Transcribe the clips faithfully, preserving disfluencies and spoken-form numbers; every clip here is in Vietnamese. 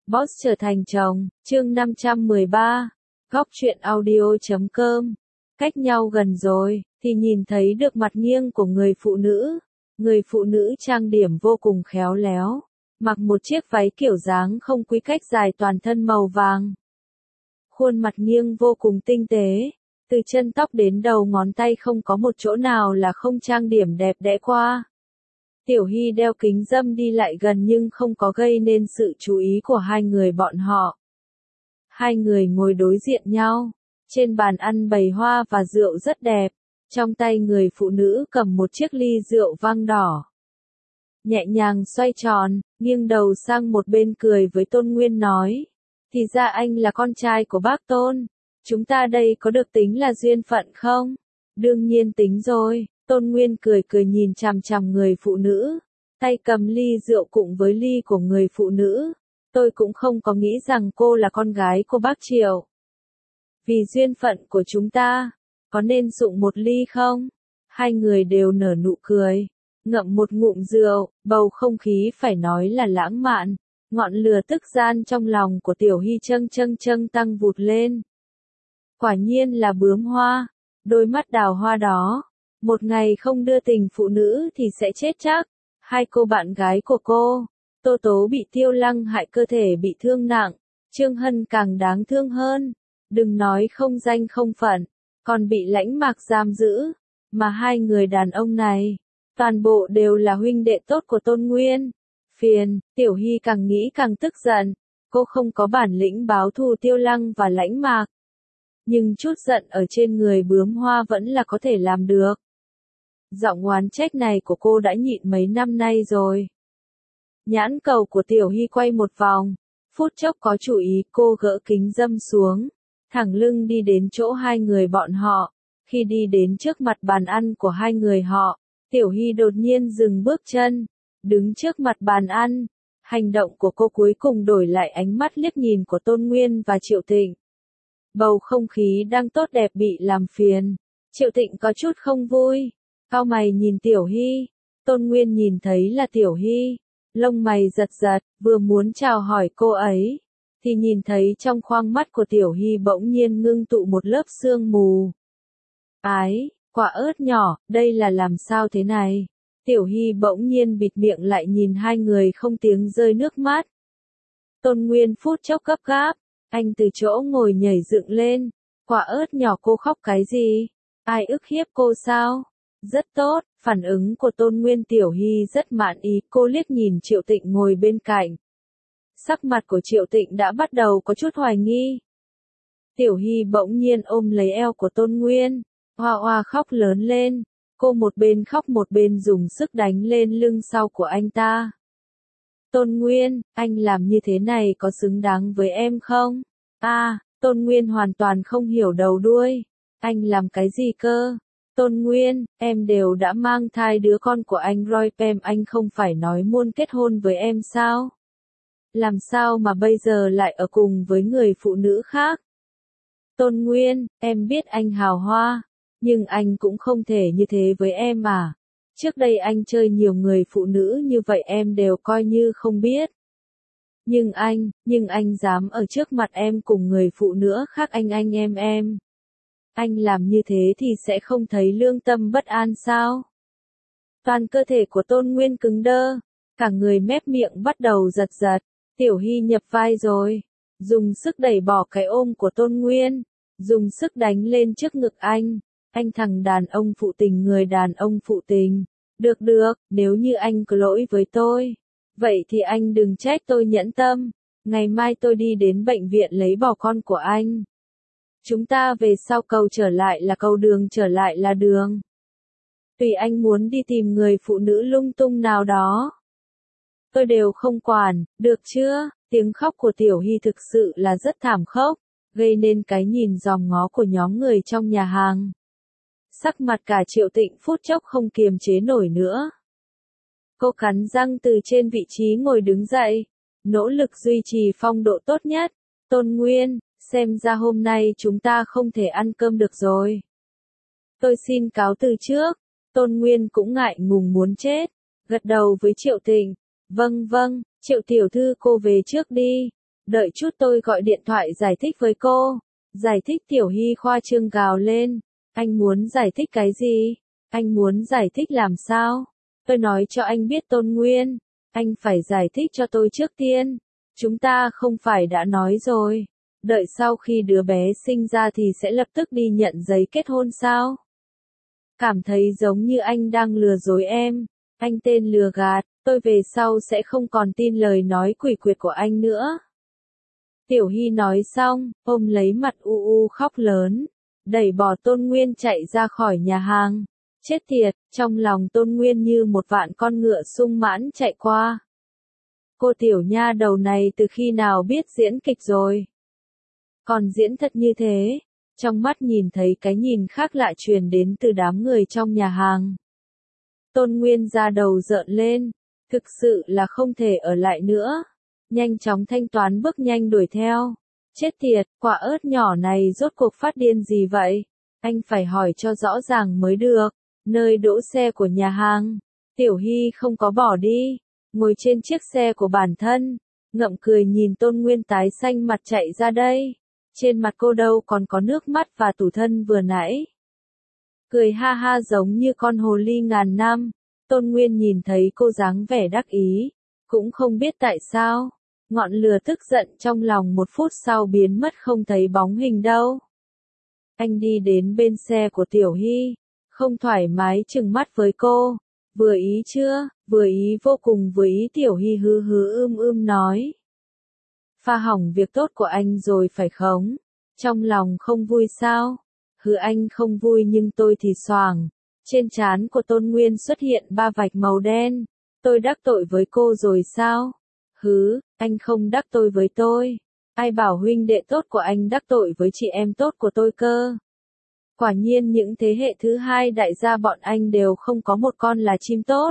Boss trở thành chồng, chương năm trăm mười ba, góc truyện audio chấm com. Cách nhau gần rồi, thì nhìn thấy được mặt nghiêng của người phụ nữ. Người phụ nữ trang điểm vô cùng khéo léo, mặc một chiếc váy kiểu dáng không quy cách dài toàn thân màu vàng. Khuôn mặt nghiêng vô cùng tinh tế, từ chân tóc đến đầu ngón tay không có một chỗ nào là không trang điểm đẹp đẽ qua. Tiểu Hy đeo kính râm đi lại gần nhưng không có gây nên sự chú ý của hai người bọn họ. Hai người ngồi đối diện nhau, trên bàn ăn bày hoa và rượu rất đẹp, trong tay người phụ nữ cầm một chiếc ly rượu vang đỏ. Nhẹ nhàng xoay tròn, nghiêng đầu sang một bên cười với Tôn Nguyên nói, thì ra anh là con trai của bác Tôn, chúng ta đây có được tính là duyên phận không? Đương nhiên tính rồi. Tôn Nguyên cười cười nhìn chằm chằm người phụ nữ, tay cầm ly rượu cùng với ly của người phụ nữ. Tôi cũng không có nghĩ rằng cô là con gái của bác Triệu. Vì duyên phận của chúng ta, có nên dụng một ly không? Hai người đều nở nụ cười, ngậm một ngụm rượu, bầu không khí phải nói là lãng mạn. Ngọn lửa tức gian trong lòng của Tiểu Hy châng châng châng tăng vụt lên. Quả nhiên là bướm hoa, đôi mắt đào hoa đó. Một ngày không đưa tình phụ nữ thì sẽ chết chắc. Hai cô bạn gái của cô, Tô Tố bị Tiêu Lăng hại cơ thể bị thương nặng, Trương Hân càng đáng thương hơn. Đừng nói không danh không phận, còn bị Lãnh Mạc giam giữ. Mà hai người đàn ông này, toàn bộ đều là huynh đệ tốt của Tôn Nguyên. Phiền, Tiểu Hy càng nghĩ càng tức giận. Cô không có bản lĩnh báo thù Tiêu Lăng và Lãnh Mạc. Nhưng chút giận ở trên người bướm hoa vẫn là có thể làm được. Giọng oán trách này của cô đã nhịn mấy năm nay rồi. Nhãn cầu của Tiểu Hy quay một vòng, phút chốc có chủ ý cô gỡ kính râm xuống, thẳng lưng đi đến chỗ hai người bọn họ. Khi đi đến trước mặt bàn ăn của hai người họ, Tiểu Hy đột nhiên dừng bước chân, đứng trước mặt bàn ăn. Hành động của cô cuối cùng đổi lại ánh mắt liếc nhìn của Tôn Nguyên và Triệu Tịnh. Bầu không khí đang tốt đẹp bị làm phiền. Triệu Tịnh có chút không vui. Cau mày nhìn Tiểu Hy, Tôn Nguyên nhìn thấy là Tiểu Hy, lông mày giật giật, vừa muốn chào hỏi cô ấy, thì nhìn thấy trong khoang mắt của Tiểu Hy bỗng nhiên ngưng tụ một lớp sương mù. Ái, quả ớt nhỏ, đây là làm sao thế này? Tiểu Hy bỗng nhiên bịt miệng lại nhìn hai người không tiếng rơi nước mắt. Tôn Nguyên phút chốc gấp gáp, anh từ chỗ ngồi nhảy dựng lên, quả ớt nhỏ cô khóc cái gì? Ai ức hiếp cô sao? Rất tốt, phản ứng của Tôn Nguyên. Tiểu Hy rất mãn ý, cô liếc nhìn Triệu Tịnh ngồi bên cạnh. Sắc mặt của Triệu Tịnh đã bắt đầu có chút hoài nghi. Tiểu Hy bỗng nhiên ôm lấy eo của Tôn Nguyên, hoa hoa khóc lớn lên, cô một bên khóc một bên dùng sức đánh lên lưng sau của anh ta. Tôn Nguyên, anh làm như thế này có xứng đáng với em không? À, Tôn Nguyên hoàn toàn không hiểu đầu đuôi. Anh làm cái gì cơ? Tôn Nguyên, em đều đã mang thai đứa con của anh Roy Pem, anh không phải nói muốn kết hôn với em sao? Làm sao mà bây giờ lại ở cùng với người phụ nữ khác? Tôn Nguyên, em biết anh hào hoa, nhưng anh cũng không thể như thế với em mà. Trước đây anh chơi nhiều người phụ nữ như vậy em đều coi như không biết. Nhưng anh, nhưng anh dám ở trước mặt em cùng người phụ nữ khác anh anh em em. Anh làm như thế thì sẽ không thấy lương tâm bất an sao? Toàn cơ thể của Tôn Nguyên cứng đơ, cả người mép miệng bắt đầu giật giật. Tiểu Hy nhập vai rồi, dùng sức đẩy bỏ cái ôm của Tôn Nguyên, dùng sức đánh lên trước ngực anh. Anh thằng đàn ông phụ tình, người đàn ông phụ tình. Được được, nếu như anh có lỗi với tôi, vậy thì anh đừng trách tôi nhẫn tâm. Ngày mai tôi đi đến bệnh viện lấy bò con của anh. Chúng ta về sau cầu trở lại là cầu, đường trở lại là đường. Tùy anh muốn đi tìm người phụ nữ lung tung nào đó, tôi đều không quản, được chưa? Tiếng khóc của Tiểu Hy thực sự là rất thảm khốc, gây nên cái nhìn dòm ngó của nhóm người trong nhà hàng. Sắc mặt cả Triệu Tịnh phút chốc không kiềm chế nổi nữa. Cô cắn răng từ trên vị trí ngồi đứng dậy, nỗ lực duy trì phong độ tốt nhất. Tôn Nguyên, xem ra hôm nay chúng ta không thể ăn cơm được rồi. Tôi xin cáo từ trước. Tôn Nguyên cũng ngại ngùng muốn chết, gật đầu với Triệu Tịnh. Vâng vâng, Triệu tiểu thư cô về trước đi. Đợi chút tôi gọi điện thoại giải thích với cô. Giải thích Tiểu Hy khoa trương gào lên. Anh muốn giải thích cái gì? Anh muốn giải thích làm sao? Tôi nói cho anh biết Tôn Nguyên. Anh phải giải thích cho tôi trước tiên. Chúng ta không phải đã nói rồi. Đợi sau khi đứa bé sinh ra thì sẽ lập tức đi nhận giấy kết hôn sao? Cảm thấy giống như anh đang lừa dối em. Anh tên lừa gạt, tôi về sau sẽ không còn tin lời nói quỷ quyệt của anh nữa. Tiểu Hy nói xong, ôm lấy mặt u u khóc lớn, đẩy bỏ Tôn Nguyên chạy ra khỏi nhà hàng. Chết tiệt, trong lòng Tôn Nguyên như một vạn con ngựa sung mãn chạy qua. Cô tiểu nha đầu này từ khi nào biết diễn kịch rồi? Còn diễn thật như thế, trong mắt nhìn thấy cái nhìn khác lạ truyền đến từ đám người trong nhà hàng. Tôn Nguyên ra đầu rợn lên, thực sự là không thể ở lại nữa. Nhanh chóng thanh toán bước nhanh đuổi theo. Chết tiệt, quả ớt nhỏ này rốt cuộc phát điên gì vậy? Anh phải hỏi cho rõ ràng mới được. Nơi đỗ xe của nhà hàng, Tiểu Hy không có bỏ đi, ngồi trên chiếc xe của bản thân, ngậm cười nhìn Tôn Nguyên tái xanh mặt chạy ra đây. Trên mặt cô đâu còn có nước mắt và tủi thân vừa nãy. Cười ha ha giống như con hồ ly ngàn năm. Tôn Nguyên nhìn thấy cô dáng vẻ đắc ý, cũng không biết tại sao. Ngọn lửa tức giận trong lòng một phút sau biến mất không thấy bóng hình đâu. Anh đi đến bên xe của Tiểu Hy, không thoải mái chừng mắt với cô. Vừa ý chưa? Vừa ý vô cùng vừa ý. Tiểu Hy hứ hứ ưm ưm nói. Pha hỏng việc tốt của anh rồi phải không? Trong lòng không vui sao? Hứ anh không vui nhưng tôi thì xoàng. Trên trán của Tôn Nguyên xuất hiện ba vạch màu đen. Tôi đắc tội với cô rồi sao? Hứ, anh không đắc tội với tôi. Ai bảo huynh đệ tốt của anh đắc tội với chị em tốt của tôi cơ? Quả nhiên những thế hệ thứ hai đại gia bọn anh đều không có một con là chim tốt.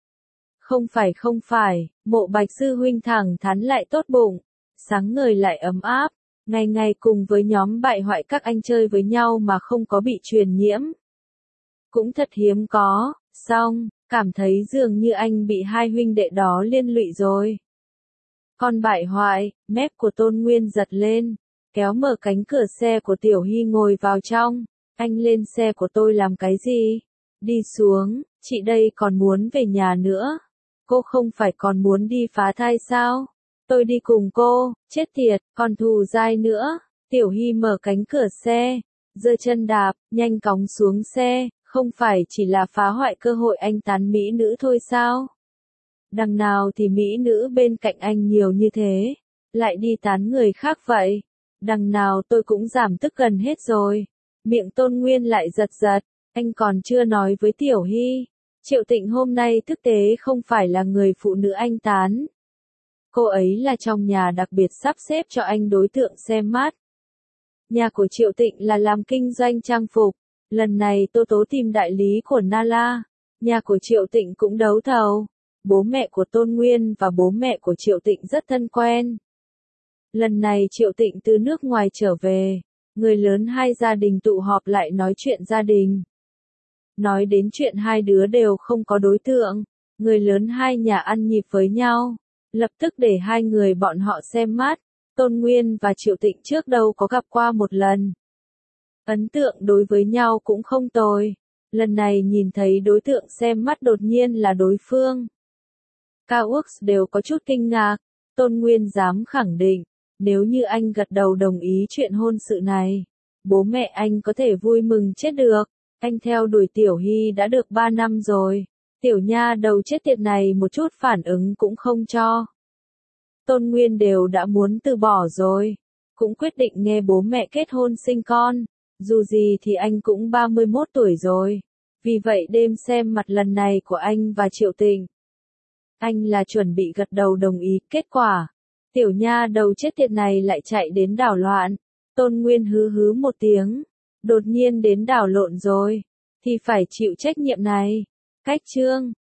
Không phải không phải, Mộ Bạch sư huynh thẳng thắn lại tốt bụng, sáng ngời lại ấm áp, ngày ngày cùng với nhóm bại hoại các anh chơi với nhau mà không có bị truyền nhiễm. Cũng thật hiếm có, xong, cảm thấy dường như anh bị hai huynh đệ đó liên lụy rồi. Con bại hoại, mép của Tôn Nguyên giật lên, kéo mở cánh cửa xe của Tiểu Hy ngồi vào trong. Anh lên xe của tôi làm cái gì? Đi xuống, chị đây còn muốn về nhà nữa. Cô không phải còn muốn đi phá thai sao? Tôi đi cùng cô, chết tiệt, còn thù dai nữa. Tiểu Hy mở cánh cửa xe, giơ chân đạp, nhanh cóng xuống xe, không phải chỉ là phá hoại cơ hội anh tán mỹ nữ thôi sao? Đằng nào thì mỹ nữ bên cạnh anh nhiều như thế, lại đi tán người khác vậy? Đằng nào tôi cũng giảm tức gần hết rồi. Miệng Tôn Nguyên lại giật giật, anh còn chưa nói với Tiểu Hy. Triệu Tịnh hôm nay thực tế không phải là người phụ nữ anh tán. Cô ấy là trong nhà đặc biệt sắp xếp cho anh đối tượng xem mắt. Nhà của Triệu Tịnh là làm kinh doanh trang phục. Lần này Tô Tố tìm đại lý của Nala. Nhà của Triệu Tịnh cũng đấu thầu. Bố mẹ của Tôn Nguyên và bố mẹ của Triệu Tịnh rất thân quen. Lần này Triệu Tịnh từ nước ngoài trở về. Người lớn hai gia đình tụ họp lại nói chuyện gia đình. Nói đến chuyện hai đứa đều không có đối tượng. Người lớn hai nhà ăn nhịp với nhau. Lập tức để hai người bọn họ xem mắt. Tôn Nguyên và Triệu Tịnh trước đâu có gặp qua một lần. Ấn tượng đối với nhau cũng không tồi. Lần này nhìn thấy đối tượng xem mắt đột nhiên là đối phương. Cao Úc đều có chút kinh ngạc. Tôn Nguyên dám khẳng định. Nếu như anh gật đầu đồng ý chuyện hôn sự này, bố mẹ anh có thể vui mừng chết được. Anh theo đuổi Tiểu Hy đã được ba năm rồi. Tiểu nha đầu chết tiệt này một chút phản ứng cũng không cho. Tôn Nguyên đều đã muốn từ bỏ rồi. Cũng quyết định nghe bố mẹ kết hôn sinh con. Dù gì thì anh cũng ba mươi mốt tuổi rồi. Vì vậy đêm xem mặt lần này của anh và Triệu Tịnh, anh là chuẩn bị gật đầu đồng ý. Kết quả, tiểu nha đầu chết tiệt này lại chạy đến đảo loạn. Tôn Nguyên hứ hứ một tiếng. Đột nhiên đến đảo lộn rồi. Thì phải chịu trách nhiệm này. Cách chương